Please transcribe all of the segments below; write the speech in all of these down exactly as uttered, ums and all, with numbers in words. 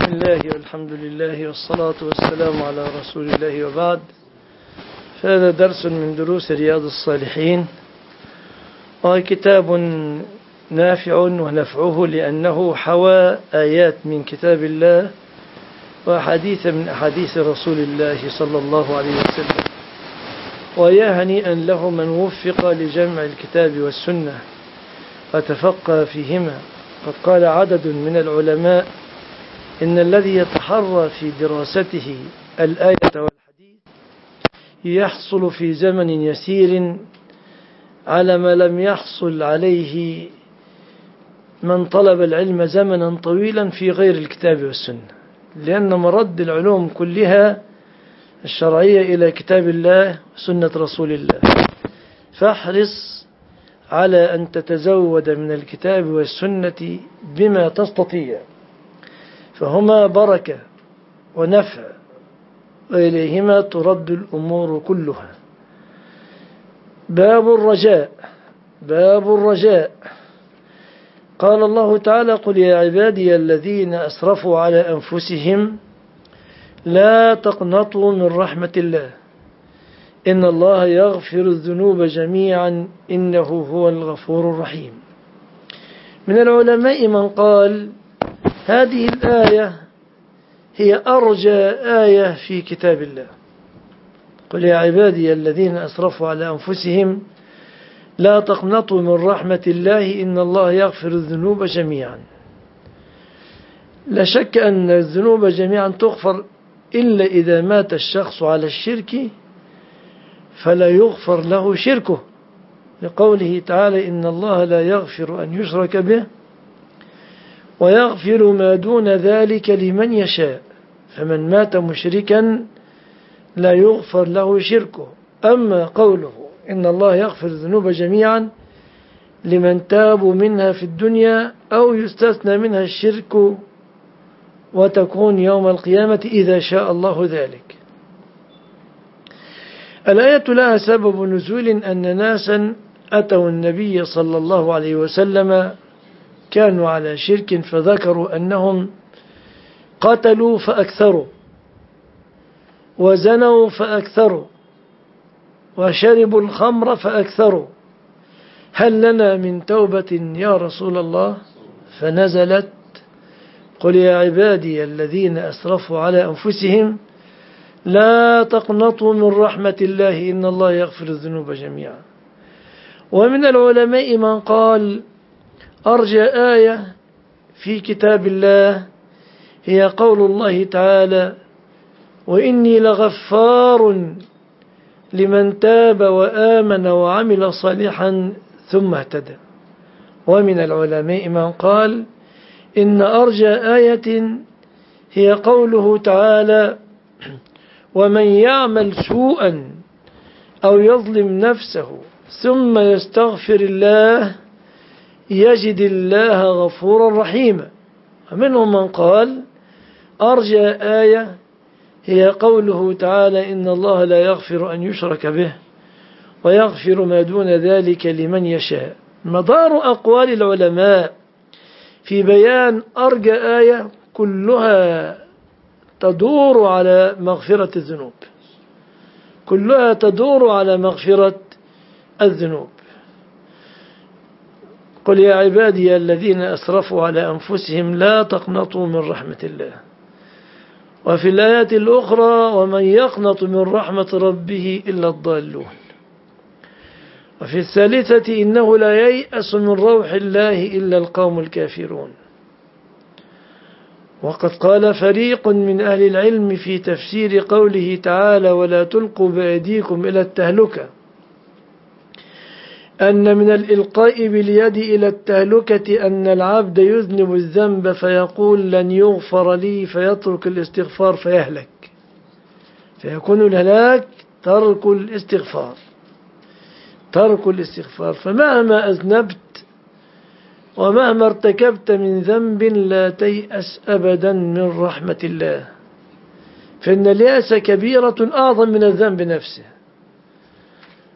بسم الله والحمد لله والصلاة والسلام على رسول الله وبعد. فهذا درس من دروس رياض الصالحين، وهو كتاب نافع ونفعه لأنه حوى آيات من كتاب الله وأحاديث من أحاديث رسول الله صلى الله عليه وسلم. ويا هنيئا له من وفق لجمع الكتاب والسنة وتفقه فيهما. قد قال عدد من العلماء إن الذي يتحرى في دراسته الآية والحديث يحصل في زمن يسير على ما لم يحصل عليه من طلب العلم زمنا طويلا في غير الكتاب والسنة، لأن مرد العلوم كلها الشرعية إلى كتاب الله وسنة رسول الله. فاحرص على أن تتزود من الكتاب والسنة بما تستطيع، فهما بركة ونفع، وإليهما ترد الأمور كلها. باب الرجاء. باب الرجاء. قال الله تعالى: قل يا عبادي الذين أسرفوا على أنفسهم لا تقنطوا من رحمة الله إن الله يغفر الذنوب جميعا إنه هو الغفور الرحيم. من العلماء من قال هذه الآية هي أرجى آية في كتاب الله. قل يا عبادي الذين أسرفوا على أنفسهم لا تقنطوا من رحمة الله إن الله يغفر الذنوب جميعا. لا شك أن الذنوب جميعا تغفر إلا إذا مات الشخص على الشرك فلا يغفر له شركه، لقوله تعالى: إن الله لا يغفر أن يشرك به ويغفر ما دون ذلك لمن يشاء. فمن مات مشركا لا يغفر له شركه. أما قوله إن الله يغفر الذنوب جميعا لمن تابوا منها في الدنيا أو يستثنى منها الشرك وتكون يوم القيامة إذا شاء الله ذلك. الآية لها سبب نزول أن ناسا أتوا النبي صلى الله عليه وسلم كانوا على شرك فذكروا أنهم قتلوا فأكثروا وزنوا فأكثروا وشربوا الخمر فأكثروا، هل لنا من توبة يا رسول الله؟ فنزلت: قل يا عبادي الذين أسرفوا على أنفسهم لا تقنطوا من رحمة الله إن الله يغفر الذنوب جميعا. ومن العلماء من قال أرجى آية في كتاب الله هي قول الله تعالى: وإني لغفار لمن تاب وآمن وعمل صالحا ثم اهتدى. ومن العلماء من قال إن أرجى آية هي قوله تعالى: ومن يعمل سوءا أو يظلم نفسه ثم يستغفر الله يجد الله غفورا رحيما. ومنهم من قال أرجى آية هي قوله تعالى: إن الله لا يغفر أن يشرك به ويغفر ما دون ذلك لمن يشاء. مدار أقوال العلماء في بيان أرجى آية كلها تدور على مغفرة الذنوب، كلها تدور على مغفرة الذنوب. قل يا عبادي الذين أسرفوا على أنفسهم لا تقنطوا من رحمة الله. وفي الآيات الأخرى: ومن يقنط من رحمة ربه إلا الضالون. وفي الثالثة: إنه لا ييأس من روح الله إلا القوم الكافرون. وقد قال فريق من أهل العلم في تفسير قوله تعالى: ولا تلقوا بأيديكم إلى التهلكة، أن من الإلقاء باليد إلى التهلكة أن العبد يذنب الذنب فيقول لن يغفر لي فيترك الاستغفار فيهلك، فيكون الهلاك ترك الاستغفار ترك الاستغفار فمهما أذنبت ومهما ارتكبت من ذنب لا تيأس أبدا من رحمة الله، فإن اليأس كبيرة أعظم من الذنب نفسه.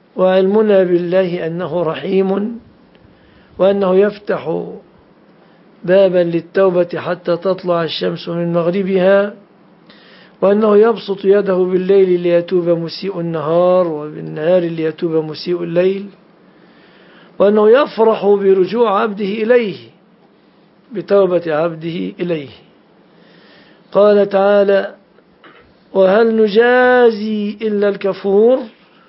وعلمنا بالله أنه رحيم وأنه يفتح بابا للتوبة حتى تطلع الشمس من مغربها، وأنه يبسط يده بالليل ليتوب مسيء النهار، وبالنهار ليتوب مسيء الليل، وأنه يفرح برجوع عبده إليه، بتوبة عبده إليه. قال تعالى: وهل نجازي إلا الكفور؟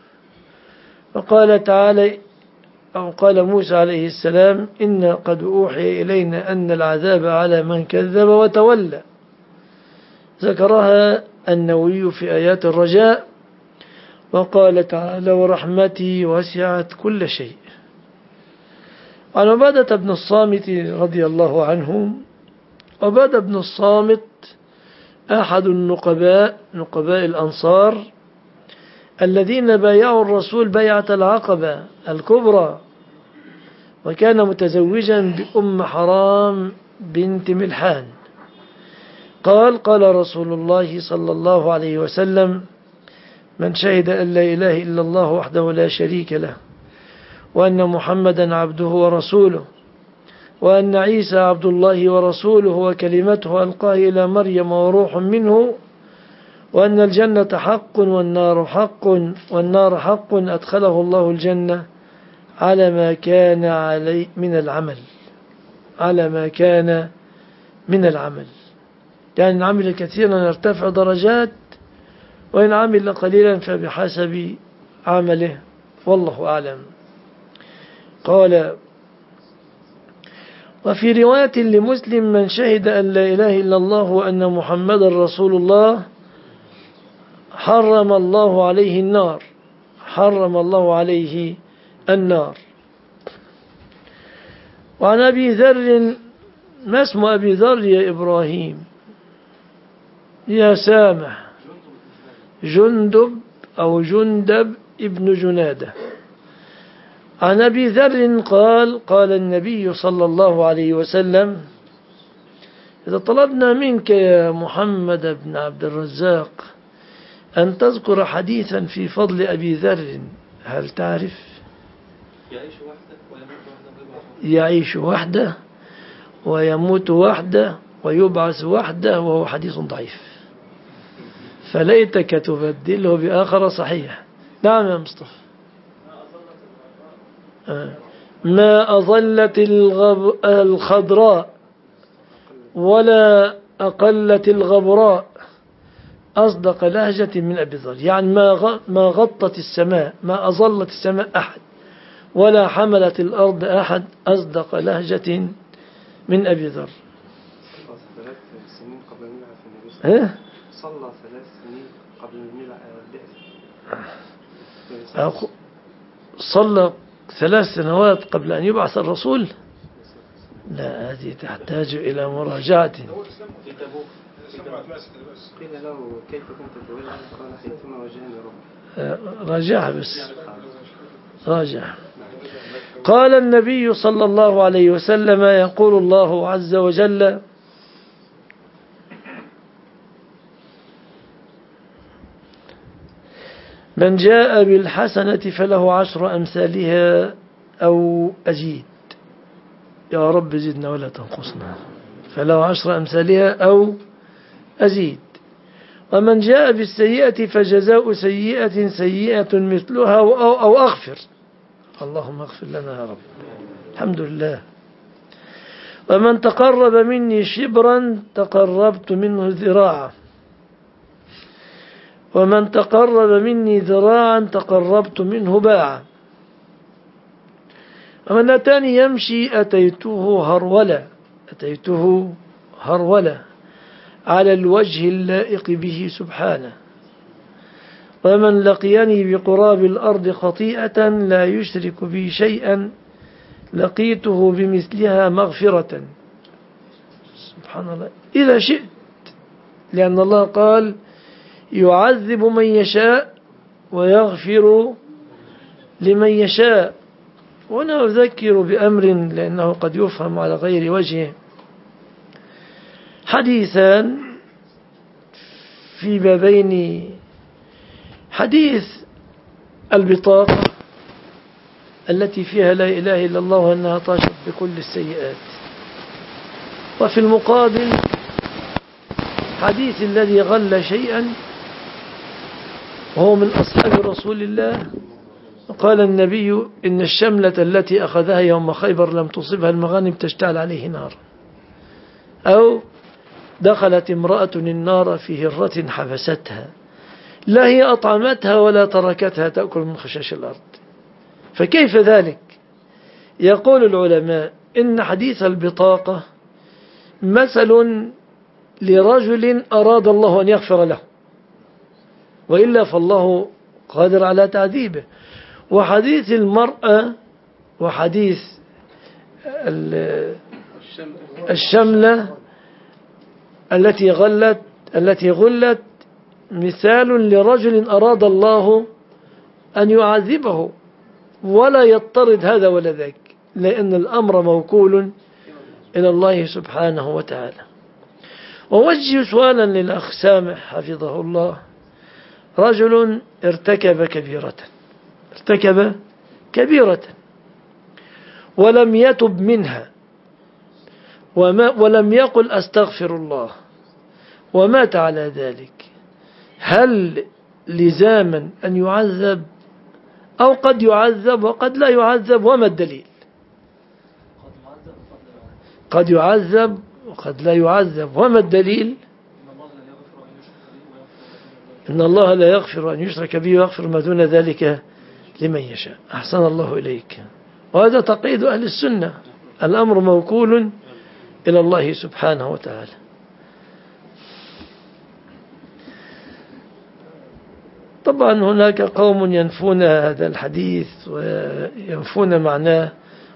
وقال تعالى أو قال موسى عليه السلام: إن قد أوحي إلينا أن العذاب على من كذب وتولى. ذكرها النووي في آيات الرجاء. وقال تعالى: ورحمتي وسعت كل شيء. عن عبادة بن الصامت رضي الله عنه. عبادة بن الصامت أحد النقباء نقباء الأنصار الذين بايعوا الرسول بيعة العقبة الكبرى، وكان متزوجا بأم حرام بنت ملحان. قال: قال رسول الله صلى الله عليه وسلم: من شهد أن لا إله إلا الله وحده لا شريك له، وأن محمدا عبده ورسوله، وأن عيسى عبد الله ورسوله وكلمته ألقاه إلى مريم وروح منه، وأن الجنة حق والنار حق والنار حق أدخله الله الجنة على ما كان عليه من العمل على ما كان من العمل يعني إن عمل كثيرا يرتفع درجات، وإن عمل قليلا فبحسب عمله، والله أعلم. قال: وفي رواية لمسلم: من شهد أن لا إله إلا الله وأن محمد رسول الله حرم الله عليه النار حرم الله عليه النار. وعن أبي ذر. ما اسم أبي ذر يا إبراهيم؟ يا سامح. جندب أو جندب ابن جنادة. عن أبي ذر قال: قال النبي صلى الله عليه وسلم: إذا طلبنا منك يا محمد بن عبد الرزاق أن تذكر حديثا في فضل أبي ذر، هل تعرف؟ يعيش وحده ويموت وحده ويبعث وحده، وهو حديث ضعيف، فليتك تبدله بآخر صحيح. نعم يا مصطفى. ما أظلت الخضراء ولا أقلت الغبراء أصدق لهجة من أبي ذر. يعني ما ما غطت السماء ما أظلت السماء أحد ولا حملت الأرض أحد أصدق لهجة من أبي ذر. ها؟ صلى ثلاث سنين قبل البعث. صلى ثلاث سنوات قبل أن يبعث الرسول؟ لا، هذه تحتاج إلى مراجعة. قيل له: كيف كنت تولى؟ قال: حيثما وجهني ربي. راجع بس راجع. قال النبي صلى الله عليه وسلم: يقول الله عز وجل: من جاء بالحسنة فله عشر أمثالها أو أزيد. يا رب زدنا ولا تنقصنا. فله عشر أمثالها أو أزيد. ومن جاء بالسيئة فجزاء سيئة سيئة مثلها أو, أو أغفر. اللهم اغفر لنا يا رب. الحمد لله. ومن تقرب مني شبرا تقربت منه ذراعا، ومن تقرب مني ذراعا تقربت منه باعا، ومن أتاني يمشي أتيته هرولة أتيته هرولة على الوجه اللائق به سبحانه. ومن لقيني بقراب الأرض خطيئة لا يشرك بي شيئا لقيته بمثلها مغفرة. سبحان الله. إذا شئت، لأن الله قال: يعذب من يشاء ويغفر لمن يشاء. وأنا أذكر بأمر لأنه قد يفهم على غير وجهه. حديثان في بابين: حديث البطاقة التي فيها لا إله إلا الله وأنها تشرب بكل السيئات، وفي المقابل حديث الذي غل شيئا وهو من أصحاب رسول الله، قال النبي إن الشملة التي أخذها يوم خيبر لم تصبها المغانم تشتعل عليه نار. أو دخلت امرأة النار في هرة حبستها، لا هي أطعمتها ولا تركتها تأكل من خشاش الأرض. فكيف ذلك؟ يقول العلماء إن حديث البطاقة مثل لرجل أراد الله أن يغفر له، وإلا فالله قادر على تعذيبه. وحديث المرأة وحديث الشملة التي غلت التي غلت مثال لرجل أراد الله أن يعذبه، ولا يضطرد هذا ولا ذاك، لأن الأمر موكول إلى الله سبحانه وتعالى. ووجه سؤالا للأخ سامح حفظه الله: رجل ارتكب كبيرة ارتكب كبيرة ولم يتب منها وما ولم يقل أستغفر الله ومات على ذلك، هل لزاما أن يعذب أو قد يعذب وقد لا يعذب؟ وما الدليل؟ قد يعذب وقد لا يعذب، وما الدليل؟ إن الله لا يغفر أن يشرك به ويغفر ما دون ذلك لمن يشاء. أحسن الله إليك. وهذا تقييد أهل السنة، الأمر موكول إلى الله سبحانه وتعالى. طبعا هناك قوم ينفون هذا الحديث وينفون معناه،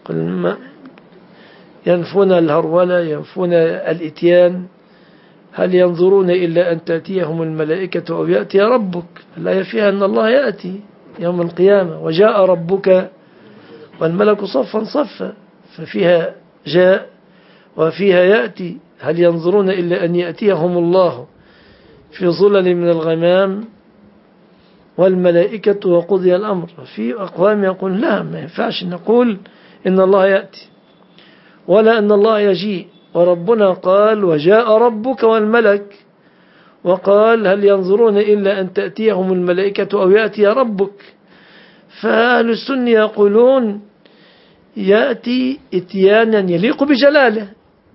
ينفون الهرولة، ينفون الإتيان. هل ينظرون إلا أن تأتيهم الملائكة أو يأتي ربك؟ لا يفيها أن الله يأتي يوم القيامة، وجاء ربك والملك صفا صفا، ففيها جاء وفيها يأتي. هل ينظرون إلا أن يأتيهم الله في ظلل من الغمام والملائكة وقضي الأمر؟ في أقوام يقول لا، ما ينفعش نقول إن الله يأتي ولا أن الله يجيء، وربنا قال وجاء ربك والملك، وقال هل ينظرون إلا أن تأتيهم الملائكة أو يأتي ربك. فأهل السنة يقولون يأتي إتيانا يليق بجلاله،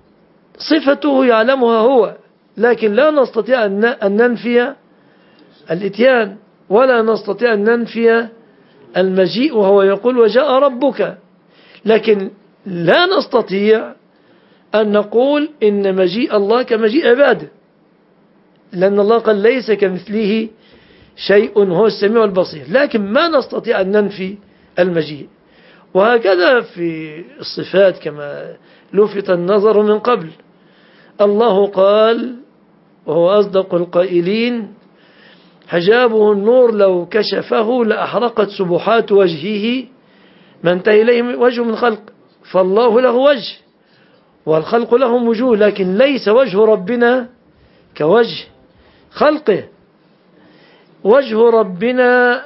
صفته يعلمها هو، لكن لا نستطيع أن ننفي الإتيان ولا نستطيع أن ننفي المجيء، وهو يقول وجاء ربك. لكن لا نستطيع أن نقول إن مجيء الله كمجيء عباده، لأن الله قال ليس كمثله شيء هو السميع البصير، لكن ما نستطيع أن ننفي المجيء. وهكذا في الصفات كما لفت النظر من قبل، الله قال وهو أصدق القائلين حجابه النور لو كشفه لأحرقت سبحات وجهه ما انتهي إليه وجه من خلق. فالله له وجه والخلق لهم وجوه، لكن ليس وجه ربنا كوجه خلقه. وجه ربنا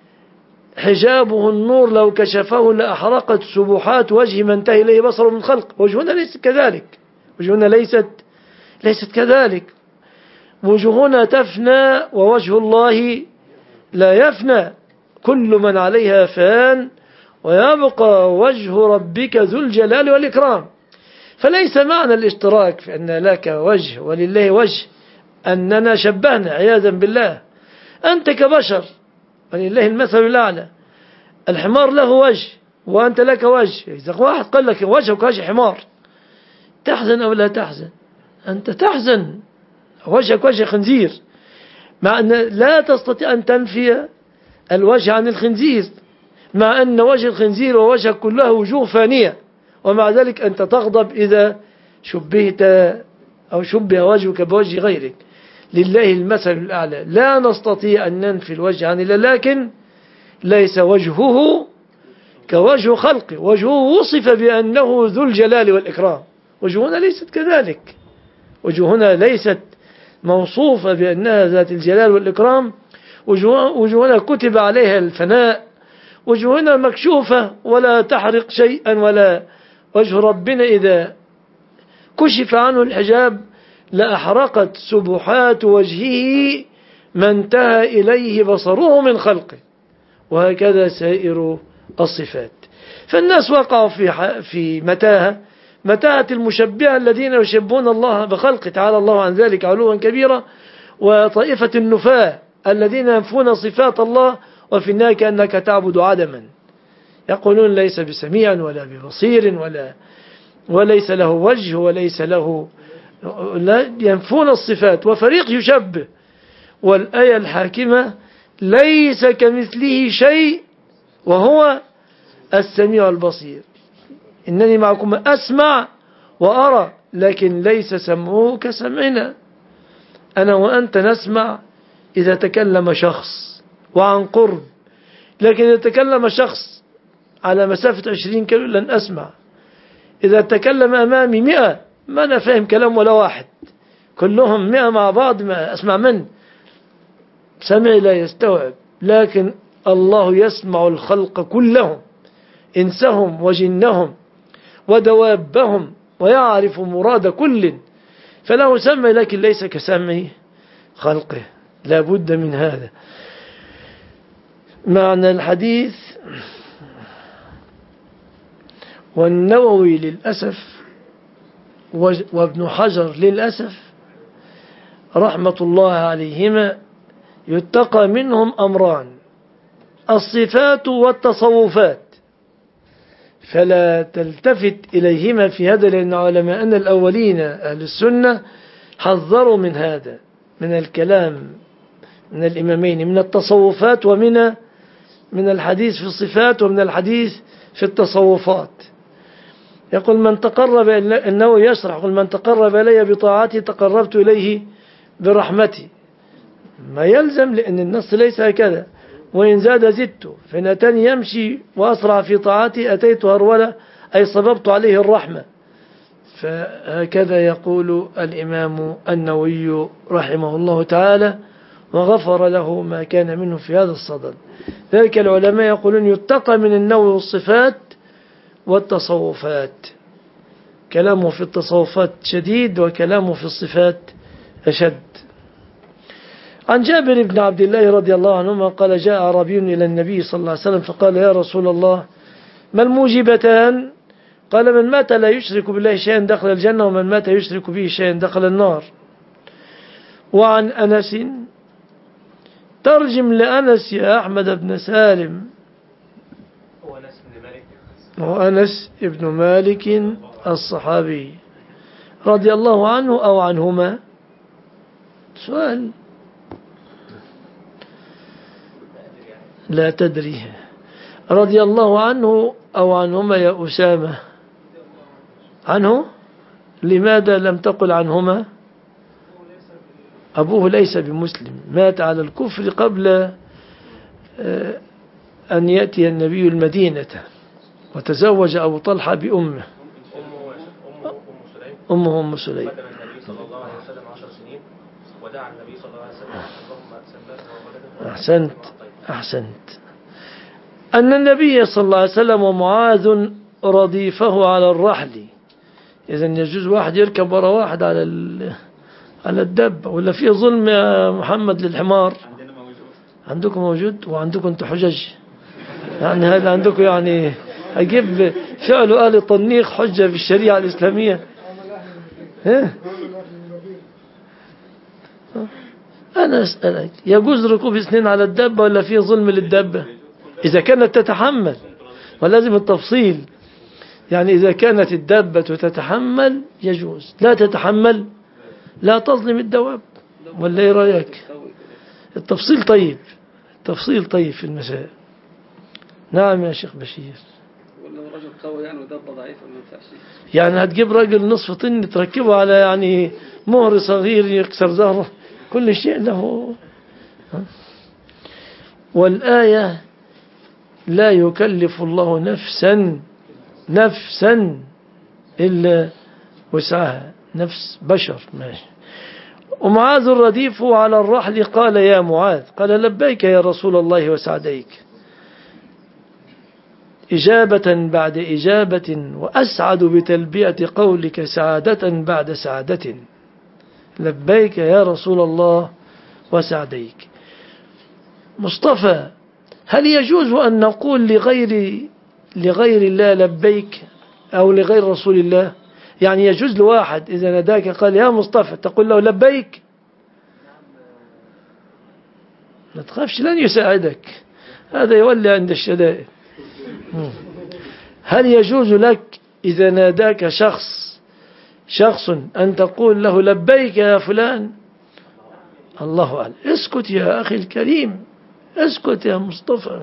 حجابه النور لو كشفه لأحرقت سبحات وجه من انتهي إليه بصره من خلق. وجهنا ليست كذلك، وجهنا ليست ليست كذلك. وجهنا تفنى ووجه الله لا يفنى، كل من عليها فان ويبقى وجه ربك ذو الجلال والإكرام. فليس معنى الاشتراك في أن لك وجه ولله وجه أننا شبهنا عياذا بالله. أنت كبشر ولله المثل الأعلى، الحمار له وجه وأنت لك وجه. إذا واحد قال لك وجهك وجه حمار تحزن أو لا تحزن؟ أنت تحزن، وجهك وجه خنزير، مع أن لا تستطيع أن تنفي الوجه عن الخنزير، مع أن وجه الخنزير ووجهك كلها وجوه فانية، ومع ذلك أنت تغضب إذا شبهت أو شبه وجهك بوجه غيرك. لله المثل الأعلى، لا نستطيع أن ننفي الوجه عن الله، لكن ليس وجهه كوجه خلقه. وجهه وصف بأنه ذو الجلال والإكرام، وجهنا ليست كذلك. وجهنا ليست موصوفة بأنها ذات الجلال والإكرام. وجهنا كتب عليها الفناء، وجهنا مكشوفة ولا تحرق شيئا. ولا وجه ربنا إذا كشف عنه الحجاب لأحرقت سبحات وجهه ما انتهى إليه بصره من خلقه. وهكذا سائر الصفات. فالناس وقعوا في في متاهة متاهة المشبهة الذين يشبهون الله بخلقه تعالى الله عن ذلك علوا كبيرا، وطائفة النفاة الذين ينفون صفات الله وفي النهاية كأنك تعبد عدما، يقولون ليس بسميع ولا ببصير ولا وليس له وجه وليس له، لا ينفون الصفات. وفريق يشبه، والآية الحاكمة ليس كمثله شيء وهو السميع البصير. إنني معكم أسمع وأرى لكن ليس سمعه كسمعنا. أنا وأنت نسمع إذا تكلم شخص وعن قرب، لكن إذا تكلم شخص على مسافة عشرين كيلو لن أسمع. إذا تكلم أمامي مئة ما أنا فاهم كلام ولا واحد، كلهم مئة مع بعض ما أسمع منه، سمعي لا يستوعب. لكن الله يسمع الخلق كلهم، إنسهم وجنهم ودوابهم، ويعرف مراد كل، فله سمع لكن ليس كسمع خلقه. لا بد من هذا. معنى الحديث: والنووي للأسف وابن حجر للأسف رحمة الله عليهما يتقى منهم أمران: الصفات والتصوفات، فلا تلتفت إليهما في هذا، لأن علماءنا الأولين أهل السنة حذروا من هذا، من الكلام من الإمامين، من التصوفات ومن من الحديث في الصفات ومن الحديث في التصوفات. يقول من تقرب، إنه يشرح، يقول من تقرب إلي بطاعتي تقربت إليه برحمتي. ما يلزم، لأن النص ليس هكذا. وإن زاد زدت، فإن أتاني يمشي وأسرع في طاعتي أتيت هرولة، أي صببت عليه الرحمة. فهكذا يقول الإمام النووي رحمه الله تعالى، وغفر له ما كان منه في هذا الصدد. ذلك العلماء يقولون يتقى من النووي والصفات والتصوفات. كلامه في التصوفات شديد وكلامه في الصفات أشد. عن جابر بن عبد الله رضي الله عنهما قال: جاء أعرابي إلى النبي صلى الله عليه وسلم فقال: يا رسول الله، ما الموجبتان؟ قال: من مات لا يشرك بالله شيئا دخل الجنة، ومن مات يشرك به شيئا دخل النار. وعن أنس، ترجم لأنس يا أحمد بن سالم. وأنس بن مالك الصحابي رضي الله عنه أو عنهما؟ سؤال لا تدري. رضي الله عنه أو عنهما يا أسامة؟ عنه. لماذا لم تقل عنهما؟ أبوه ليس بمسلم، مات على الكفر قبل أن يأتي النبي المدينة، وتزوج أبو طلحة بأمه. أمه أم سليم. قدم النبي صلى الله عليه وسلم عشر سنين ودعا النبي صلى الله عليه وسلم اللهم سماه. أحسنت أحسنت. أن النبي صلى الله عليه وسلم ومعاذ رديفه على الرحل. إذن يجوز واحد يركب وراء واحد على على الدب، ولا فيه ظلم يا محمد للحمار؟ عندكم موجود وعندكم انتم حجج، يعني هذا عندكم يعني أجيب فعل آل طنيخ حجة في الشريعة الإسلامية. ها؟ أنا أسألك، يجوز ركوب اثنين على الدبة ولا فيه ظلم للدبة؟ إذا كانت تتحمل، ولازم التفصيل، يعني إذا كانت الدبة تتحمل يجوز، لا تتحمل لا تظلم الدواب. ولا إيه رأيك؟ التفصيل طيب، التفصيل طيب في المسائل. نعم يا شيخ بشير. ولا رجل قوي يعني ودبة ضعيفة ما ينفعش. يعني هتجيب راجل نصف طن تركبه على يعني مهر صغير يكسر ظهره، كل شيء له. والآية: لا يكلف الله نفسا نفسا إلا وسعها، نفس بشر ماشي. ومعاذ رديف على الرحل قال: يا معاذ. قال: لبيك يا رسول الله وسعديك. إجابة بعد إجابة، وأسعد بتلبية قولك سعادة بعد سعادة. لبيك يا رسول الله وسعديك. مصطفى، هل يجوز أن نقول لغير لغير الله لبيك أو لغير رسول الله؟ يعني يجوز لواحد إذا ناداك قال يا مصطفى تقول له لبيك؟ ما تخافش، لن يساعدك، هذا يولي عند الشدائد. هل يجوز لك إذا ناداك شخص شخص أن تقول له لبيك يا فلان؟ الله أعلم. اسكت يا أخي الكريم، اسكت يا مصطفى،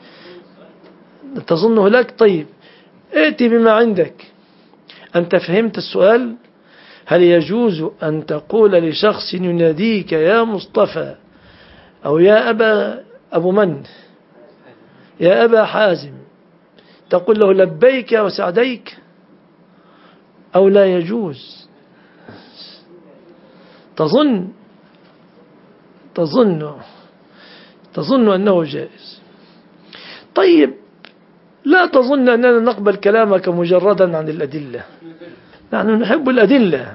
تظنه لك؟ طيب ائتي بما عندك. أنت فهمت السؤال؟ هل يجوز أن تقول لشخص يناديك يا مصطفى أو يا أبا أبو من يا أبا حازم تقول له لبيك وسعديك أو لا يجوز؟ تظن تظن تظن أنه جائز. طيب لا تظن أننا نقبل كلامك مجردا عن الأدلة، نحن نحب الأدلة.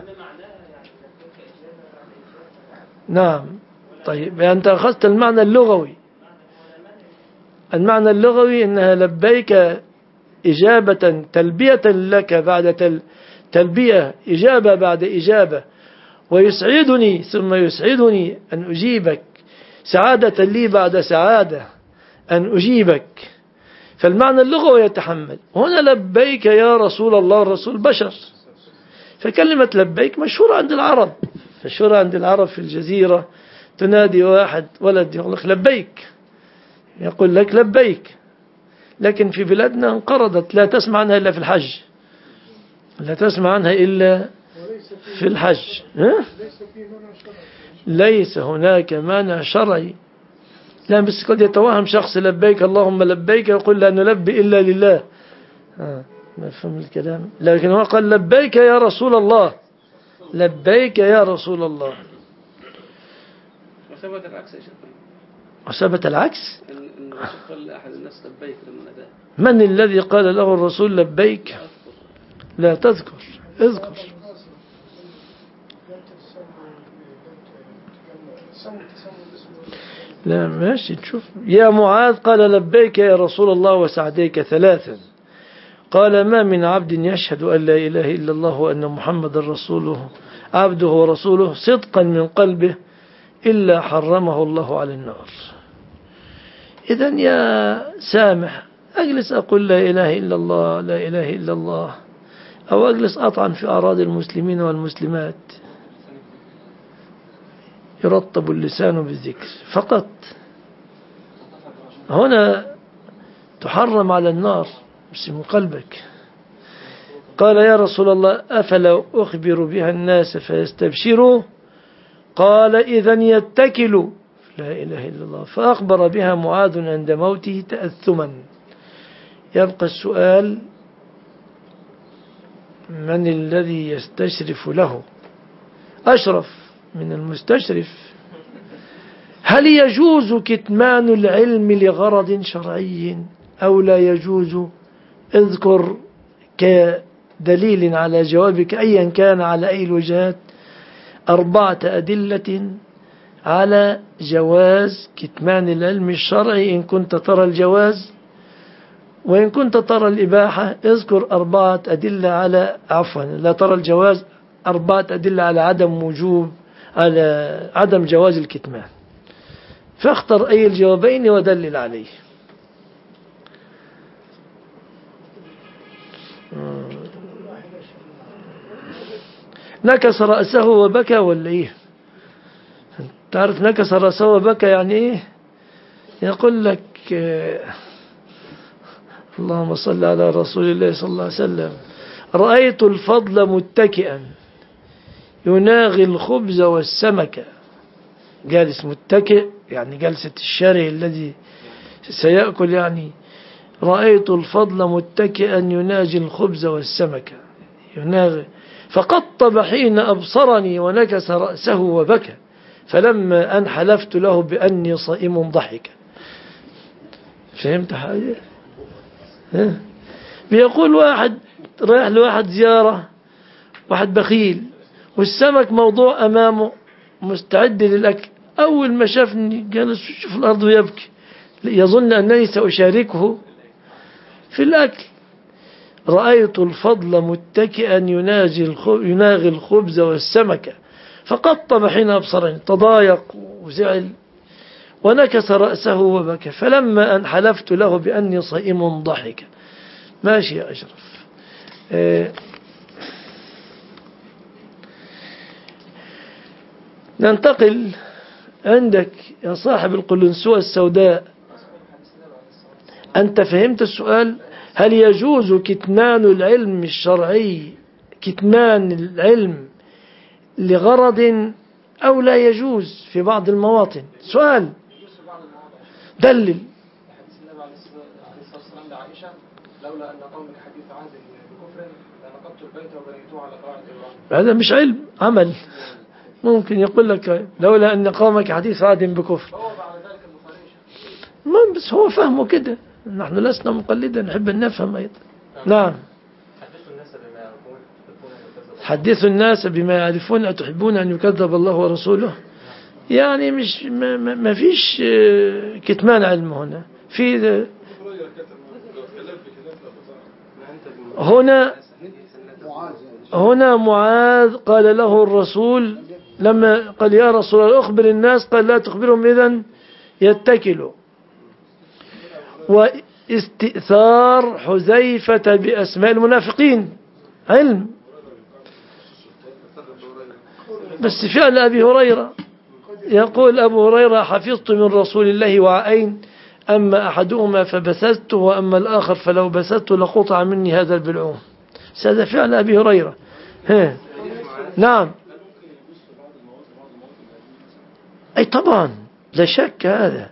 نعم. طيب أنت أخذت المعنى اللغوي. المعنى اللغوي أنها لبيك إجابة تلبية لك بعد تل تلبية إجابة بعد إجابة، ويسعدني ثم يسعدني أن أجيبك، سعادة لي بعد سعادة أن أجيبك. فالمعنى اللغوي يتحمل. هنا لبيك يا رسول الله، الرسول بشر، فكلمة لبيك مشهورة عند العرب، مشهورة عند العرب في الجزيرة. تنادي واحد ولد يقول لك لبيك، يقول لك لبيك. لكن في بلادنا انقرضت، لا تسمع عنها إلا في الحج، لا تسمع عنها إلا في الحج. ها؟ ليس هناك مانع شرعي. لا بس قد يتوهم شخص لبيك اللهم لبيك يقول لا نلبي إلا لله. آه ما فهم الكلام. لكن هو قال لبيك يا رسول الله، لبيك يا رسول الله. وثبت العكس يا شيخ. وثبت العكس. الرسول قال لأحد الناس لبيك لما ناداه. من الذي قال له الرسول لبيك؟ لا تذكر، اذكر. لا ماشي تشوف. يا معاذ قال لبيك يا رسول الله وسعديك ثلاثا. قال ما من عبد يشهد أن لا إله إلا الله وأن محمد رسوله عبده ورسوله صدقا من قلبه إلا حرمه الله على النار. إذن يا سامح أجلس أقول لا إله إلا الله لا إله إلا الله، أو أجلس أطعن في أعراض المسلمين والمسلمات، يرطب اللسان بالذكر فقط. هنا تحرم على النار بس من قلبك. قال يا رسول الله أفلا أخبر بها الناس فيستبشروا؟ قال إذن يتكلوا. لا إله إلا الله. فأخبر بها معاذ عند موته تأثما. يبقى السؤال من الذي يستشرف له؟ أشرف من المستشرف. هل يجوز كتمان العلم لغرض شرعي أو لا يجوز؟ اذكر كدليل على جوابك أيا كان على أي الوجهات أربعة أدلة على جواز كتمان العلم الشرعي إن كنت ترى الجواز، وإن كنت ترى الإباحة اذكر أربعة أدلة على عفوا لا ترى الجواز أربعة أدلة على عدم وجوب على عدم جواز الكتمان، فاختر أي الجوابين ودلل عليه. نكس رأسه وبكى ولا إيه؟ تعرف نكس رأسه وبكى يعني إيه؟ يقول لك اللهم صل على رسول الله صلى الله عليه وسلم رأيت الفضل متكئا يناغي الخبز والسمك. جالس متكئ يعني جلسة الشره الذي سيأكل، يعني رأيت الفضل متكئا يناجي الخبز والسمك يناغي. فقطب حين أبصرني ونكس رأسه وبكى، فلما أن حلفت له بأني صائم ضحك. فهمت حاجة؟ ها؟ بيقول واحد رايح لواحد زيارة، واحد بخيل والسمك موضوع أمامه مستعد للأكل، أول ما شافني جالس في الأرض ويبكي يظن أنني سأشاركه في الأكل. رأيت الفضل متكئا يناغي الخبز والسمكة فقطب حين أبصرني، تضايق وزعل ونكس رأسه وبكى. فلما أن حلفت له بأني صائم ضحك. ماشي يا أشرف. اه ننتقل عندك يا صاحب القلنسوة السوداء. أنت فهمت السؤال؟ هل يجوز كتمان العلم الشرعي، كتمان العلم لغرض أو لا يجوز في بعض المواطن؟ سؤال دلل. لولا أن قومك حديث عهد بكفر لنقضت البيت وبنيته على قواعد إبراهيم. هذا مش علم، عمل. ممكن يقول لك لولا أن قومك حديث عهد بكفر، هو بعد ذلك البخاري ما بس هو فهمه كده. نحن لسنا مقلدا، نحب أن نفهم أيضا. نعم. حدثوا الناس بما يعرفون أتحبون أن يكذب الله ورسوله. يعني مش ما, ما فيش كتمان علم هنا. في هنا هنا معاذ قال له الرسول لما قال يا رسول الله أخبر الناس، قال لا تخبرهم إذن يتكلوا. واستئثار حذيفة بأسماء المنافقين علم. بس فعل أبي هريرة، يقول أبو هريرة حفظت من رسول الله وعين، أما أحدهما فبثثته وأما الآخر فلو بثثته لقطع مني هذا البلعوم. هذا فعل أبي هريرة. ها. نعم. أي طبعا لا شك هذا.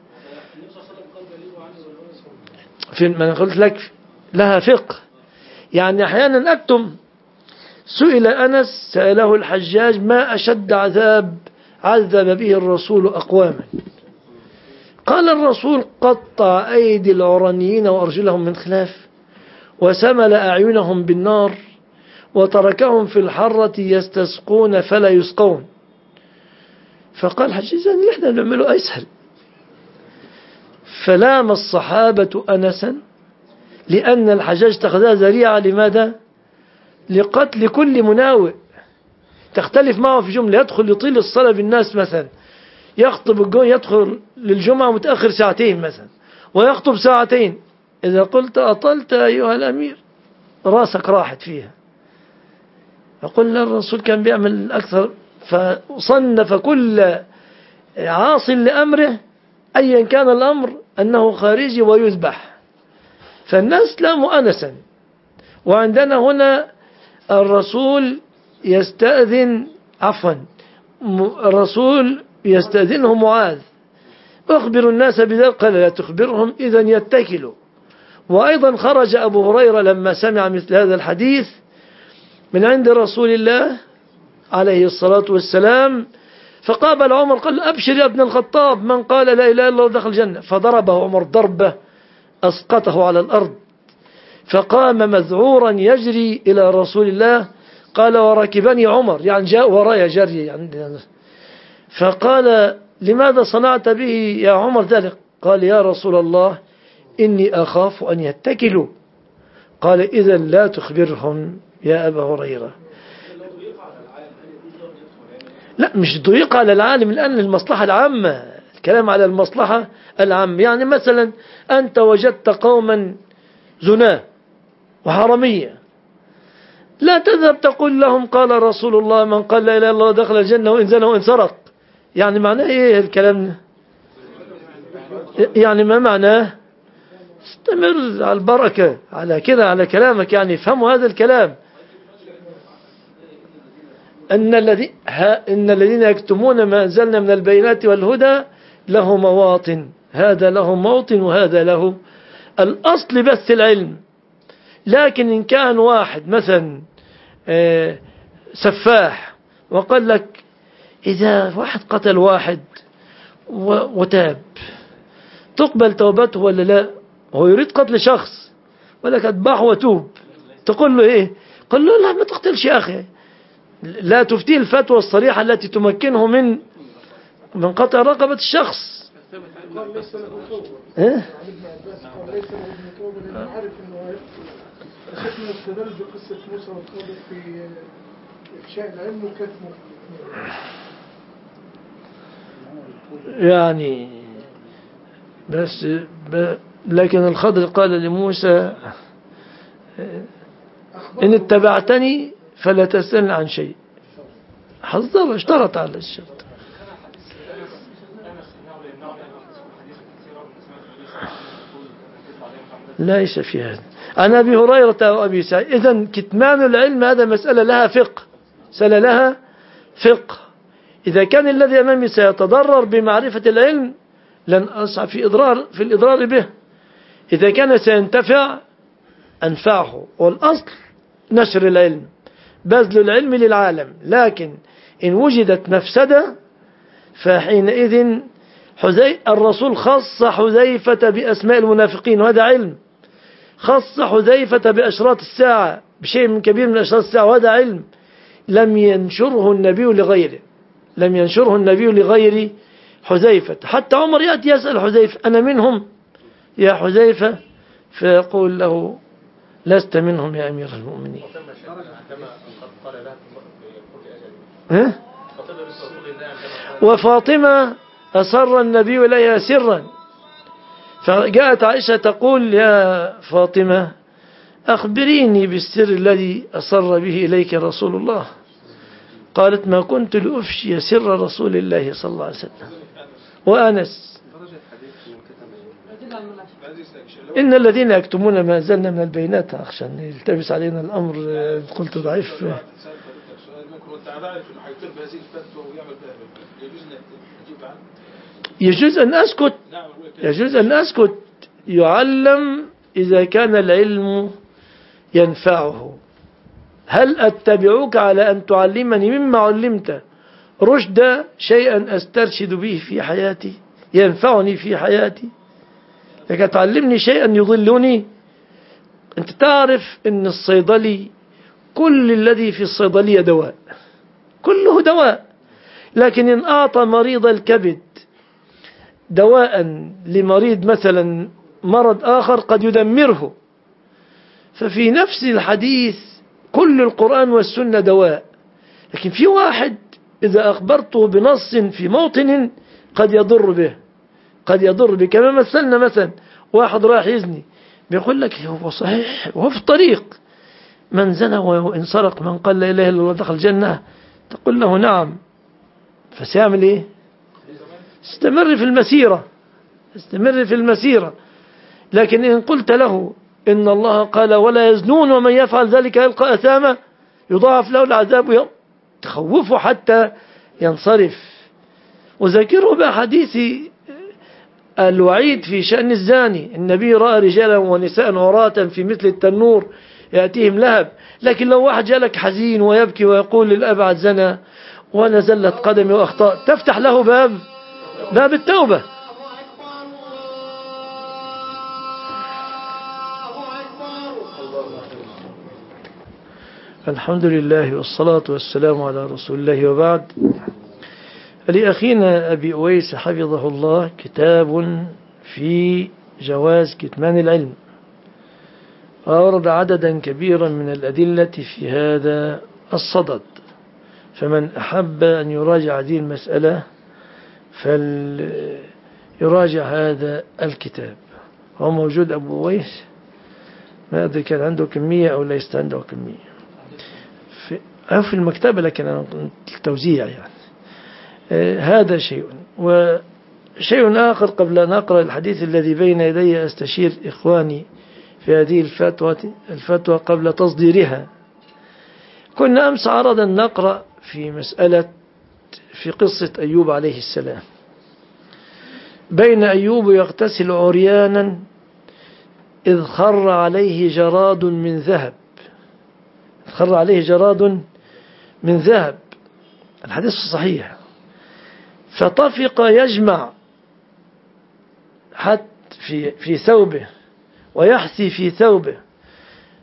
في ما قلت لك لها فقه. يعني أحيانا أكتم. سئل أنس سأله الحجاج ما أشد عذاب عذب به الرسول أقواما؟ قال الرسول قطع أيدي العرانيين وأرجلهم من خلاف وسمل أعينهم بالنار وتركهم في الحرة يستسقون فلا يسقون. فقال الحجاج اللي احنا نعمله أسهل. فلام الصحابة أنسا لأن الحجاج اتخذها ذريعة لماذا؟ لقتل كل مناوئ. تختلف معه في جملة، يدخل يطيل الصلاة بالناس مثلا، يخطب الجمعة يدخل للجمعة متأخر ساعتين مثلا ويخطب ساعتين، إذا قلت أطلت أيها الأمير راسك راحت فيها. فقلنا الرسول كان بيعمل أكثر، فصنف كل عاص لأمره أيا كان الأمر أنه خارجي ويذبح. فالناس لاموا أنسا. وعندنا هنا الرسول يستأذن عفوا الرسول يستأذنه معاذ أخبر الناس بذلك، قال لا تخبرهم إذن يتكلوا. وأيضا خرج أبو هريرة لما سمع مثل هذا الحديث من عند رسول الله عليه الصلاة والسلام، فقابل عمر قال أبشر يا ابن الخطاب، من قال لا إله إلا الله دخل الجنة. فضربه عمر ضربة أسقطه على الأرض، فقام مذعورا يجري إلى رسول الله. قال وركبني عمر، يعني جاء ورايا جري يعني. فقال لماذا صنعت به يا عمر ذلك؟ قال يا رسول الله إني أخاف أن يتكلوا. قال إذا لا تخبرهم يا أبا هريرة. لا مش ضيق على العالم الآن، المصلحة العامة، الكلام على المصلحة العامة. يعني مثلا أنت وجدت قوما زنا وحرمية، لا تذهب تقول لهم قال رسول الله من قال لا إله إلا الله دخل الجنة وإن زنى وإن سرق. يعني معناه إيه الكلام؟ يعني ما معناه؟ استمر على البركة على كذا على كلامك، يعني فهموا هذا الكلام. أن الذين إن الذين يكتمون ما أنزلنا من البينات والهدى له مواطن، هذا له موطن وهذا له الأصل بث العلم. لكن إن كان واحد مثلا سفاح وقال لك إذا واحد قتل واحد وتاب تقبل توبته ولا لا؟ هو يريد قتل شخص ولك أذبح وتوب، تقول له إيه؟ قل له لا ما تقتلش يا أخي، لا تفتيه الفتوى الصريحة التي تمكنه من من قطع رقبة الشخص. قال ليس له توبة. إيه؟ عن ابن عباس قال ليس له توبة لأنه عارف إنه شيخنا استدل بقصة موسى والخضر في إفشاء العلم وكتمه. يعني بس ب... لكن الخضر قال لموسى إن اتبعتني فلا تسألني عن شيء، حذر اشترط على الشرط. ليس في هذا عن أبي هريرة أو أبي سعيد. إذن كتمان العلم هذا مسألة لها فقه، مسألة لها فقه. إذا كان الذي أمامي سيتضرر بمعرفة العلم لن أسعى في إضرار في الإضرار به، إذا كان سينتفع أنفعه، والأصل نشر العلم، بذل العلم للعالم. لكن إن وجدت مفسدة فحينئذ حذي الرسول خص حذيفة بأسماء المنافقين وهذا علم، خص حذيفة بأشراط الساعة بشيء من كبير من أشراط الساعة وهذا علم، لم ينشره النبي لغيره، لم ينشره النبي لغير حذيفة. حتى عمر يأتي يسأل حذيفة أنا منهم يا حذيفة، فيقول له لست منهم يا أمير المؤمنين. وفاطمة أصر النبي إليها سرا، فجاءت عائشة تقول يا فاطمة أخبريني بالسر الذي أصر به إليك رسول الله. قالت ما كنت لأفشي سر رسول الله صلى الله عليه وسلم. وأنس إن الذين يكتمون ما زلنا من البينات، أخشى أن يلتبس علينا الأمر قلت ضعيف. يجوز أن أسكت، يجوز أن أسكت، يعلم إذا كان العلم ينفعه. هل أتبعوك على أن تعلمني مما علمت رشد شيئا أسترشد به في حياتي ينفعني في حياتي؟ لك تعلمني شيئا يضلني. أنت تعرف أن الصيدلي كل الذي في الصيدلية دواء، كله دواء، لكن إن أعطى مريض الكبد دواء لمريض مثلا مرض آخر قد يدمره. ففي نفس الحديث كل القرآن والسنة دواء، لكن في واحد إذا أخبرته بنص في موطن قد يضر به، قد يضر به. كما مثلنا مثلا واحد راح يزني بيقول لك هو صحيح وهو في الطريق من زنى وإن سرق من قال لا إله إلا الله دخل الجنة، تقول له نعم، فسيعمل إيه؟ استمر في المسيرة، استمر في المسيرة. لكن إن قلت له إن الله قال ولا يزنون ومن يفعل ذلك يلقى أثاما يضاعف له العذاب يوم، تخوفه حتى ينصرف. وذكره بحديث الوعيد في شأن الزاني، النبي رأى رجالا ونساء عراة في مثل التنور يأتيهم لهب. لكن لو واحد جالك حزين ويبكي ويقول للأبعد زنا ونزلت قدمي وأخطأ، تفتح له باب باب التوبة. الحمد لله والصلاة والسلام على رسول الله، وبعد. لأخينا أبي أويس حفظه الله كتاب في جواز كتمان العلم، وأورد عددا كبيرا من الأدلة في هذا الصدد، فمن أحب أن يراجع هذه المسألة فليراجع هذا الكتاب. هو موجود أبو أويس، ما أدري كان عنده كمية أو ليس عنده كمية في, أو في المكتبة، لكن أنا التوزيع يعني. آه هذا شيء. وشيء آخر قبل أن أقرأ الحديث الذي بين يدي أستشير إخواني في هذه الفتوى الفتوى قبل تصديرها. كنا أمس عرضا نقرأ في مسألة في قصة أيوب عليه السلام، بين أيوب يغتسل عريانا إذ خر عليه جراد من ذهب، خر عليه جراد من ذهب، الحديث صحيح. فطفق يجمع حتى في في ثوبه ويحثي في ثوبه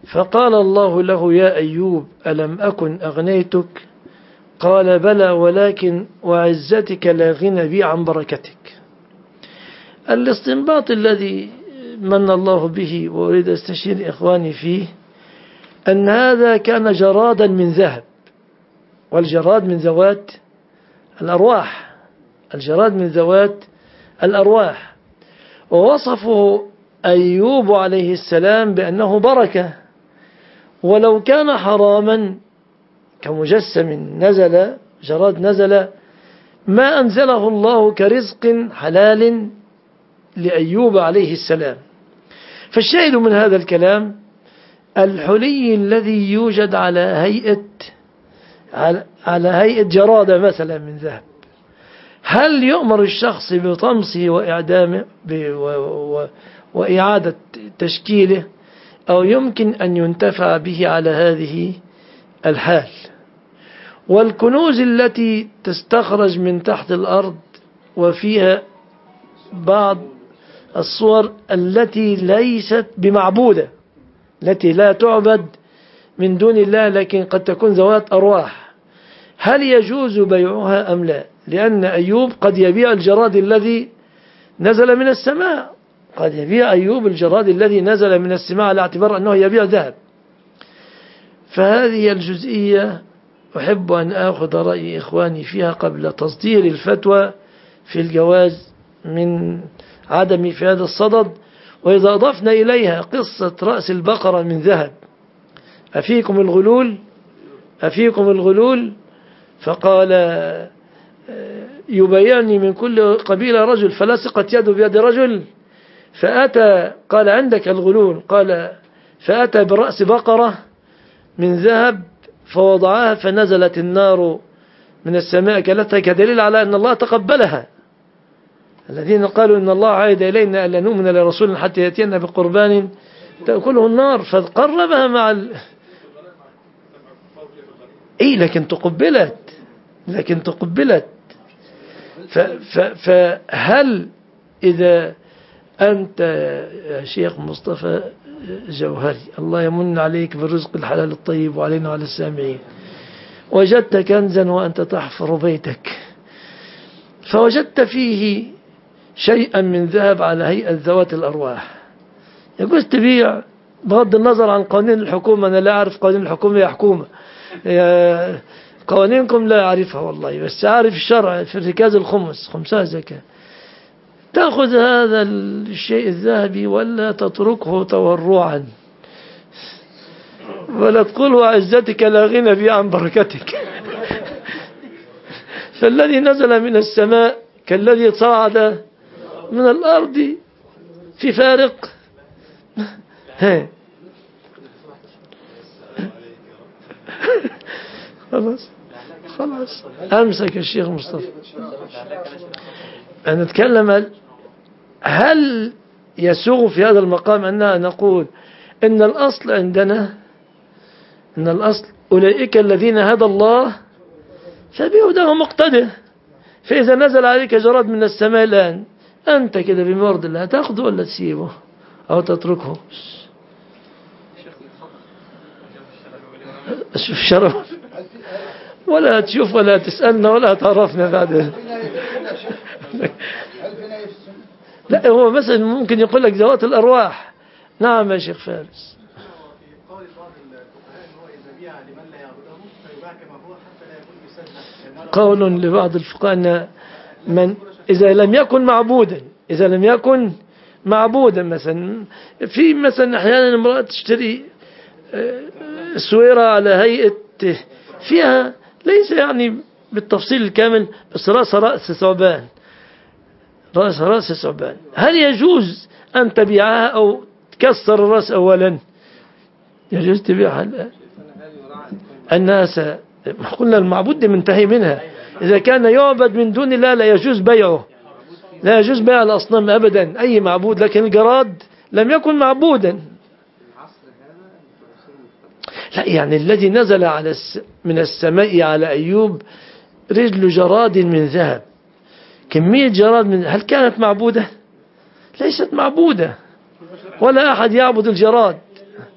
فقال الله له: يا أيوب ألم أكن أغنيتك؟ قال: بلى، ولكن وعزتك لا غنى بي عن بركتك. الاستنباط الذي من الله به وأريد أستشير إخواني فيه أن هذا كان جرادا من ذهب، والجراد من ذوات الأرواح، الجراد من ذوات الأرواح، ووصفه أيوب عليه السلام بأنه بركة. ولو كان حراما كمجسم نزل، جراد نزل، ما أنزله الله كرزق حلال لأيوب عليه السلام. فالشاهد من هذا الكلام الحلي الذي يوجد على هيئة على هيئة جرادة مثلا من ذهب، هل يؤمر الشخص بطمسه وإعدامه وإعادة تشكيله، أو يمكن أن ينتفع به على هذه الحال؟ والكنوز التي تستخرج من تحت الأرض وفيها بعض الصور التي ليست بمعبودة، التي لا تعبد من دون الله لكن قد تكون ذوات أرواح، هل يجوز بيعها أم لا؟ لأن أيوب قد يبيع الجراد الذي نزل من السماء، قد يبيع أيوب الجراد الذي نزل من السماء على اعتبار أنه يبيع ذهب. فهذه الجزئية أحب أن أخذ رأي إخواني فيها قبل تصدير الفتوى في الجواز من عدم في هذا الصدد. وإذا أضفنا إليها قصة رأس البقرة من ذهب، أفيكم الغلول أفيكم الغلول فقال: يبايعني من كل قبيلة رجل، فلصقت يده بيد رجل، فأتى قال: عندك الغلول، قال فأتى برأس بقرة من ذهب فوضعها فنزلت النار من السماء كلتها، كدليل على أن الله تقبلها. الذين قالوا إن الله عاهد إلينا ألا نؤمن لرسول حتى يأتينا بقربان تأكله النار، فقربها مع ال... إيه لكن تقبلت لكن تقبلت ف... ف... فهل إذا أنت يا شيخ مصطفى جوهري، الله يمن عليك بالرزق الحلال الطيب وعلينا وعلى السامعين، وجدت كنزا وأنت تحفر بيتك فوجدت فيه شيئا من ذهب على هيئة ذوات الأرواح، يجوز تبيع بغض النظر عن قوانين الحكومة؟ أنا لا أعرف قوانين الحكومة يا حكومة، قوانينكم لا أعرفها والله، بس أعرف الشرع في الركاز الخمس خمسة زكاة. تأخذ هذا الشيء الذهبي ولا تتركه تورعا، ولا تقول وعزتك لا غنى بي عن بركتك. فالذي نزل من السماء كالذي صعد من الأرض، في فارق. خلاص خلاص أمسك الشيخ مصطفى. أنا نتكلم، هل يسوغ في هذا المقام أننا نقول إن الأصل عندنا إن الأصل أولئك الذين هدى الله فبهداه مقتده، فإذا نزل عليك جراد من السماء الآن أنت كده بمرض الله تأخذه ولا تسيبه أو تتركه؟ شوف شرف، ولا تشوف ولا تسألنا ولا تعرفنا بعد. لا هو مثلا ممكن يقول لك ذوات الأرواح. نعم يا شيخ فارس. قول لبعض الفقهاء أن من إذا لم يكن معبودا إذا لم يكن معبودا مثلا، في مثلا أحيانا امرأة تشتري سويرة على هيئة فيها ليس يعني بالتفصيل الكامل، بس رأس رأس ثعبان رأس رأس ثعبان، هل يجوز أن تبيعها أو تكسر الرأس أولا؟ يجوز تبيعها الآن. الناس قلنا المعبود دي منتهي منها، إذا كان يعبد من دون الله لا يجوز بيعه، لا يجوز بيع الأصنام أبدا، أي معبود. لكن الجراد لم يكن معبودا. لا يعني الذي نزل على الس... من السماء على أيوب رجل جراد من ذهب، كمية جراد من، هل كانت معبودة؟ ليست معبودة، ولا أحد يعبد الجراد،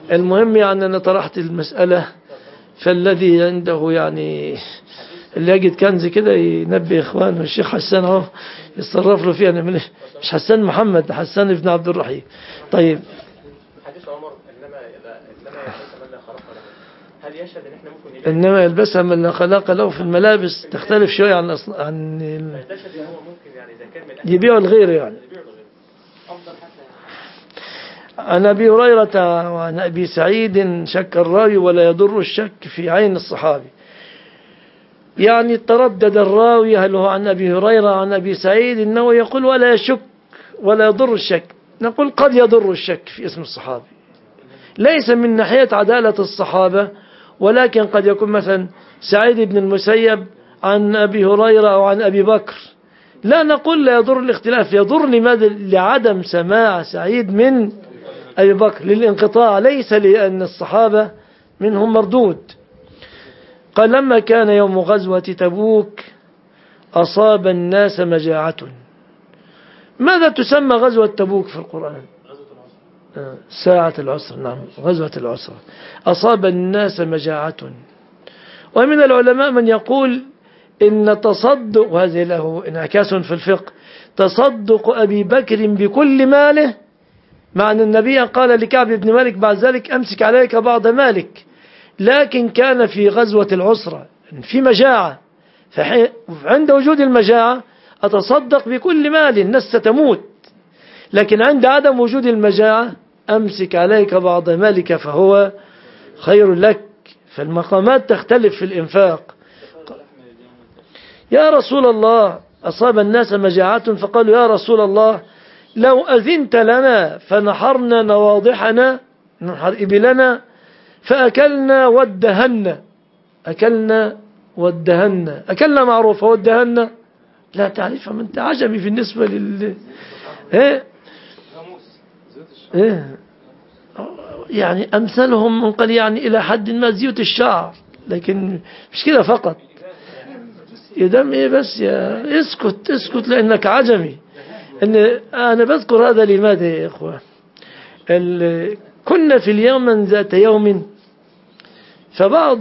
المهم يعني أنا طرحت المسألة، فالذي عنده يعني اللي يجد كنز كده ينبي إخوانه. الشيخ حسان اهو يتصرف له فيها، نعمل مش حسان محمد، حسان ابن عبد الرحيم. طيب حديث عمر إنما إنما يلبسها من لا خلق له، هل يشهد إن إحنا ممكن نبيع؟ إنما يلبسها من لا خلاق له في الملابس تختلف شوية عن أصل عن تشهد إن هو ممكن يعني إذا كان من يبيعوا الغير يعني. أفضل حتى عن أبي هريرة وعن أبي سعيد شك الراوي ولا يضر الشك في عين الصحابي. يعني تردد الراوي هل هو عن أبي هريرة عن أبي سعيد، إنه يقول ولا يشك ولا يضر الشك. نقول قد يضر الشك في اسم الصحابي، ليس من ناحية عدالة الصحابة، ولكن قد يكون مثلا سعيد بن المسيب عن أبي هريرة أو عن أبي بكر، لا نقول لا يضر الاختلاف. يضر لماذا؟ لعدم سماع سعيد من أبي بكر، للانقطاع، ليس لأن الصحابة منهم مردود. قال لما كان يوم غزوة تبوك أصاب الناس مجاعة. ماذا تسمى غزوة تبوك في القرآن؟ ساعة العسر. نعم، غزوة العسر. أصاب الناس مجاعة. ومن العلماء من يقول إن تصدق، وهذه له انعكاس في الفقه، تصدق أبي بكر بكل ماله، مع أن النبي قال لكعب بن مالك بعد ذلك أمسك عليك بعض مالك، لكن كان في غزوة العسرة في مجاعة، فعند وجود المجاعة أتصدق بكل مال، الناس ستموت، لكن عند عدم وجود المجاعة أمسك عليك بعض مالك فهو خير لك. فالمقامات تختلف في الإنفاق. يا رسول الله أصاب الناس مجاعة، فقالوا يا رسول الله لو أذنت لنا فنحرنا نواضحنا، نحر إبلنا فأكلنا وادهنا. أكلنا وادهنا، أكلنا معروفة، وادهنا لا تعرفها، من أنت عجمي بالنسبة لل إيه؟ إيه؟ يعني أمثالهم منقل يعني إلى حد ما زيوت الشعر، لكن مش كده فقط. يدم إيه بس، يا اسكت اسكت لأنك عجمي. إن أنا بذكر هذا لماذا يا إخوة؟ كنا في اليمن ذات يوم، فبعض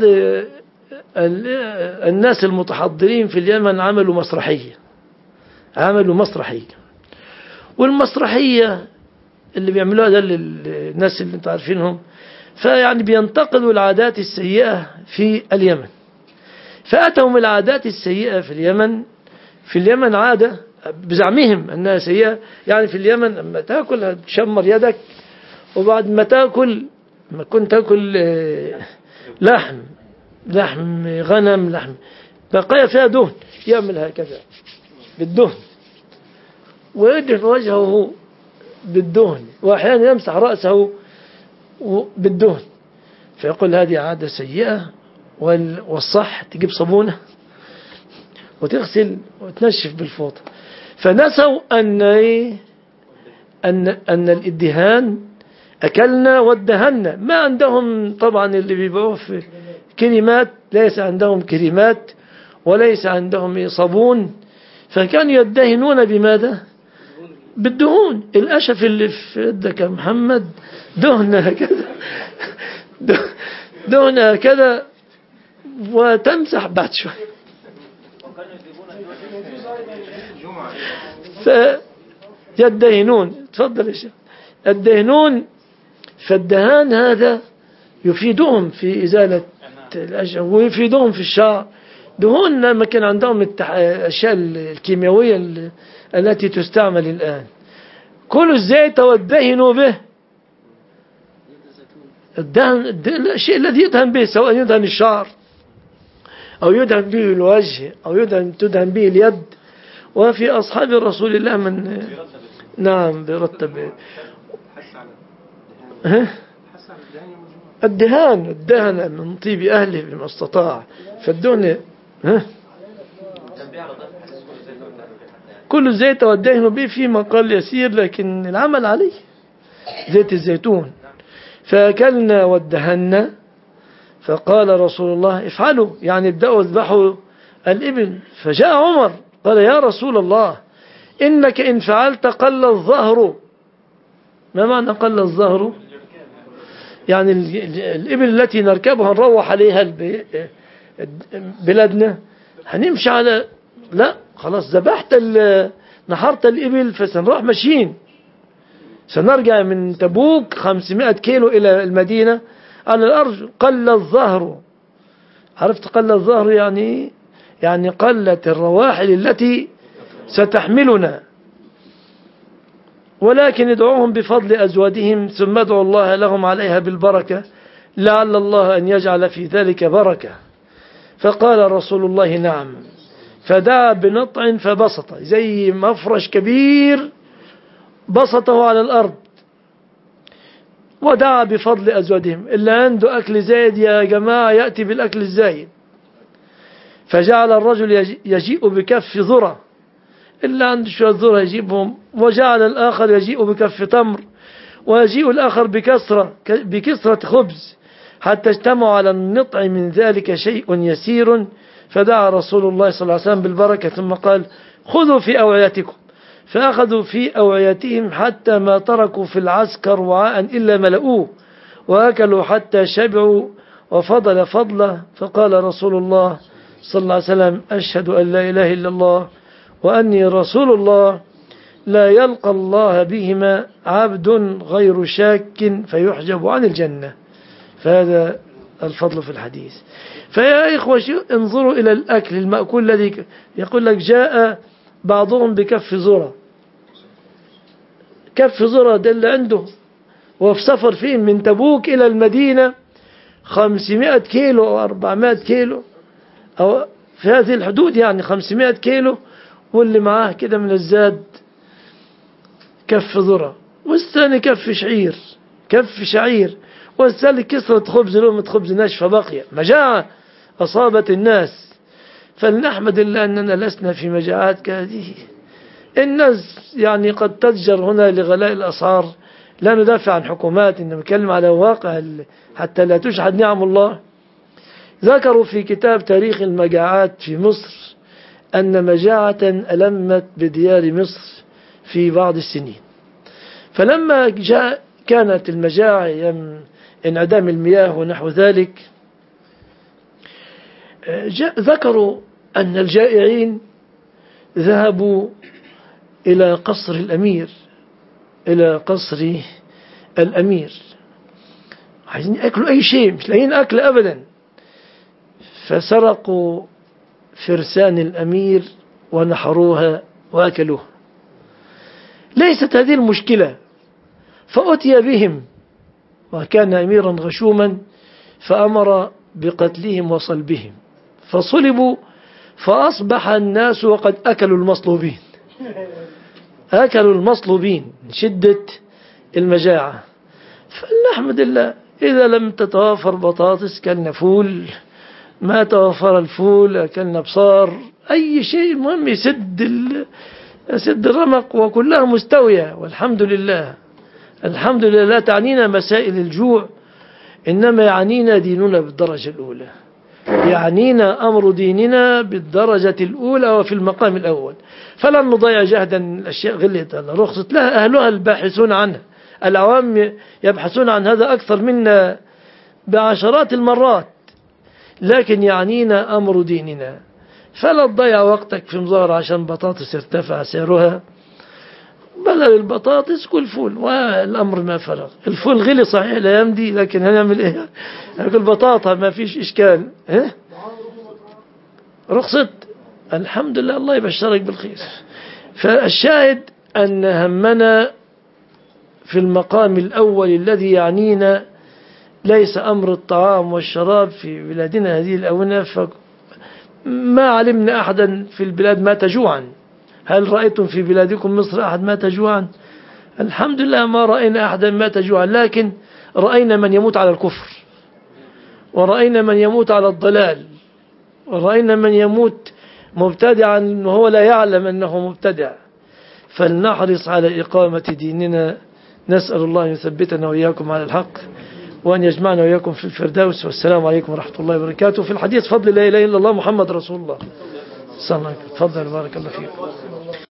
الناس المتحضرين في اليمن عملوا مسرحية عملوا مسرحية والمسرحية اللي بيعملوها ده للناس اللي انتوا عارفينهم، فيعني بينتقدوا العادات السيئة في اليمن. فأتهم العادات السيئة في اليمن. في اليمن عادة بزعمهم أنها سيئة، يعني في اليمن لما تأكل هتشمر يدك، وبعد ما تأكل ما كنت تأكل لحم لحم غنم لحم بقايا فيها دهن، يعمل هكذا بالدهن ويدهن وجهه بالدهن، وأحيانا يمسح رأسه بالدهن. فيقول هذه عادة سيئة، والصح تجيب صابونة وتغسل وتنشف بالفوطة. فنسوا أن أن أن الادهان أكلنا وادهنا. ما عندهم طبعا اللي بيبيعوه في كريمات، ليس عندهم كريمات وليس عندهم صابون، فكانوا يدهنون بماذا؟ بالدهون. الأشف اللي في يدك يا محمد دهن هكذا دهن هكذا وتمسح بعد شوي. فيدهنون. تفضل يا شيخ. الدهنون، فالدهان هذا يفيدهم في إزالة الأشعة ويفيدهم في الشعر. دهون لما كان عندهم الأشياء الكيميائية التي تستعمل الآن. كلوا الزيت وادهنوا به. الدهن الشيء الذي يدهن به، سواء يدهن الشعر أو يدهن به الوجه أو يدهن تدهن به اليد. وفي أصحاب رسول الله من نعم بيرتب الدهان الدهن من طيب أهله بما استطاع. فالدهن ها كل الزيت والدهن به في مقال يسير، لكن العمل عليه زيت الزيتون. فأكلنا وادهنا. فقال رسول الله افعلوا، يعني ابدأوا اذبحوا الإبل. فجاء عمر قال يا رسول الله إنك إن فعلت قل الظهر. ما معنى قل الظهر؟ يعني الإبل التي نركبها نروح عليها بلادنا هنمشي على لا خلاص ذبحت نحرت الإبل فسنروح ماشيين. سنرجع من تبوك خمسمائة كيلو إلى المدينة على الأرض قل الظهر. عرفت قل الظهر يعني يعني قلت الرواحل التي ستحملنا. ولكن ادعوهم بفضل أزوادهم ثم ادعوا الله لهم عليها بالبركة لعل الله أن يجعل في ذلك بركة. فقال رسول الله نعم. فدعا بنطع فبسط زي مفرش كبير بسطه على الأرض ودعا بفضل أزوادهم. اللي عنده أكل زايد يا جماعة يأتي بالأكل الزايد. فجعل الرجل يجيء بكف ذرة اللي عنده شوية ذرة يجيبهم. وجعل الآخر يجيء بكف تمر ويجيء الآخر بكسرة بكسرة خبز حتى اجتمعوا على النطع من ذلك شيء يسير. فدعا رسول الله صلى الله عليه وسلم بالبركة ثم قال خذوا في أوعيتكم. فأخذوا في أوعيتهم حتى ما تركوا في العسكر وعاء إلا ملؤوه وأكلوا حتى شبعوا وفضل فضله. فقال رسول الله صلى الله عليه وسلم أشهد أن لا إله إلا الله وأني رسول الله لا يلقى الله بهما عبد غير شاك فيحجب عن الجنة. فهذا الفضل في الحديث. فيا إخوة انظروا إلى الأكل المأكول الذي يقول لك جاء بعضهم بكف ذرة. كف ذرة ده اللي عنده وفي سفر فيه من تبوك إلى المدينة خمسمائة كيلو أو أربعمائة كيلو أو في هذه الحدود يعني خمسمائة كيلو واللي معاه كده من الزاد كف ذرة والثاني كف شعير كف شعير والثالث كسرة خبز لقمة خبز ناشفة باقية. مجاعة أصابت الناس. فلنحمد الله أننا لسنا في مجاعات كهذه. الناس يعني قد تتجر هنا لغلاء الأسعار. لا ندافع عن حكومات إنما نتكلم على واقع حتى لا تشحد نعم الله. ذكروا في كتاب تاريخ المجاعات في مصر أن مجاعة ألمت بديار مصر في بعض السنين. فلما جاء كانت المجاعة انعدام المياه ونحو ذلك ذكروا أن الجائعين ذهبوا إلى قصر الأمير إلى قصر الأمير عايزين يأكلوا أي شيء مش لاقيين أكل أبدا. فسرقوا فرسان الأمير ونحروها وأكلوها. ليست هذه المشكلة. فأتي بهم وكان أميرا غشوما فأمر بقتلهم وصلبهم فصلبوا فأصبح الناس وقد أكلوا المصلوبين. أكلوا المصلوبين من شدة المجاعة. فلنحمد الله إذا لم تتوافر بطاطس كلنا فول ما توفر الفول أكلنا بصار أي شيء المهم يسد يسد الرمق وكلها مستوية والحمد لله. الحمد لله لا تعنينا مسائل الجوع إنما يعنينا ديننا بالدرجة الأولى. يعنينا أمر ديننا بالدرجة الأولى وفي المقام الأول. فلن نضيع جهدا الأشياء غلت رخصت لها أهلها الباحثون عنها. العوام يبحثون عن هذا أكثر منا بعشرات المرات. لكن يعنينا أمر ديننا. فلا تضيع وقتك في مظاهرة عشان بطاطس ارتفع سعرها. بدل البطاطس كل فول والأمر ما فرغ. الفول غلي صحيح الأيام دي لكن هنعمل إيه؟ ناكل بطاطا ما فيش إشكال. إيه؟ رخصت الحمد لله الله يبشرك بالخير. فالشاهد أن همنا في المقام الأول الذي يعنينا ليس أمر الطعام والشراب في بلادنا هذه الأونة. فما علمنا أحدا في البلاد مات جوعا. هل رأيتم في بلادكم مصر أحد مات جوعا؟ الحمد لله ما رأينا أحدا مات جوعا. لكن رأينا من يموت على الكفر ورأينا من يموت على الضلال ورأينا من يموت مبتدعا وهو لا يعلم أنه مبتدع. فلنحرص على إقامة ديننا. نسأل الله أن يثبتنا وإياكم على الحق وأن يجمعنا وإياكم في الفردوس. والسلام عليكم ورحمة الله وبركاته. في الحديث فضل لا إله إلا الله محمد رسول الله صلى الله عليه وسلم. تفضل بارك الله فيك.